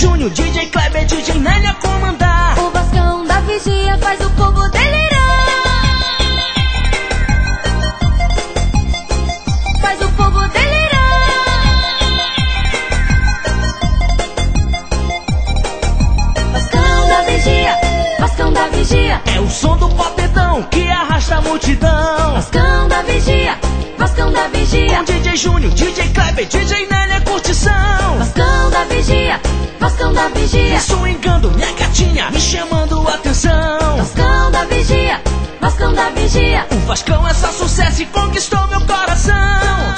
Júnior, DJ Kleber, DJ Nélia comandar. O Vascão da Vigia faz o povo delirar. Faz o povo delirar. Vascão da Vigia, Vascão da Vigia. É o som do potentão que arrasta a multidão. Vascão da Vigia, Vascão da Vigia. Com DJ Júnior, DJ Kleber, DJ Nélia curtição. Vascão da Vigia, Vascão da Vigia. Swingando minha gatinha, me chamando a atenção. Vascão da Vigia, Vascão da Vigia. O Vascão é só sucesso e conquistou meu coração.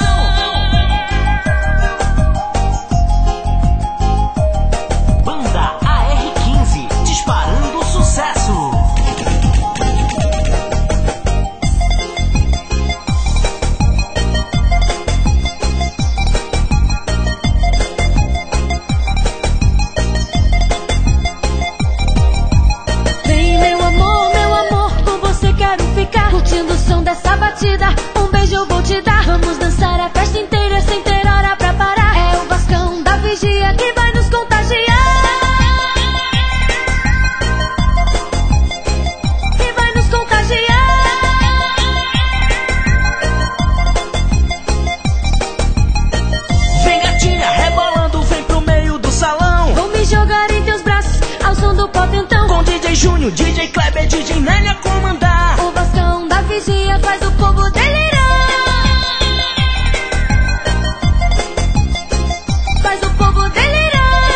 Banda AR15, disparando sucesso. Vem meu amor, com você quero ficar. Curtindo o som dessa batida, um beijo eu vou te dar. Vamos dançar a festa inteira sem ter hora pra parar. É o Vascão da Vigia que vai nos contagiar. Que vai nos contagiar. Vem gatinha, rebolando, vem pro meio do salão. Vou me jogar em teus braços, ao som do potentão. Com DJ Júnior, DJ Kleber, DJ Nélia comandar. O Vascão da Vigia faz o povo delirar. Faz o povo delirar.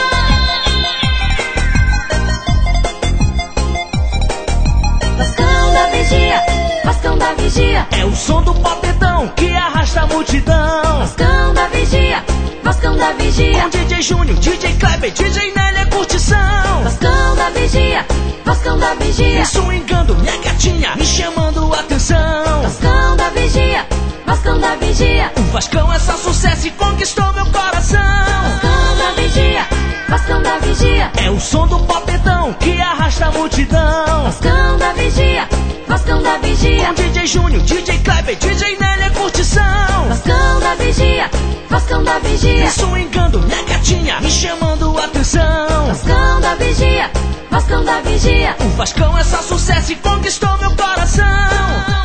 Vascão da Vigia, Vascão da Vigia. É o som do potentão que arrasta a multidão. Vascão da Vigia, Vascão da Vigia. Com DJ Júnior, DJ Kleber, DJ Nélia curtição. Vascão da Vigia, Vascão da Vigia. Swingando minha gatinha, me chamando a atenção. Vascão da Vigia, Vascão da Vigia. O Vascão é só sucesso e conquistou meu coração. Vascão da Vigia, Vascão da Vigia. É o som do potentão que arrasta a multidão. Vascão da Vigia, Vascão da Vigia. Com DJ Júnior, DJ Kleber, DJ Nélia curtição. Vascão da Vigia, Vascão da Vigia. Swingando minha gatinha, me chamando a atenção. Vascão da Vigia, Vascão da Vigia. O Vascão é só sucesso e conquistou meu coração.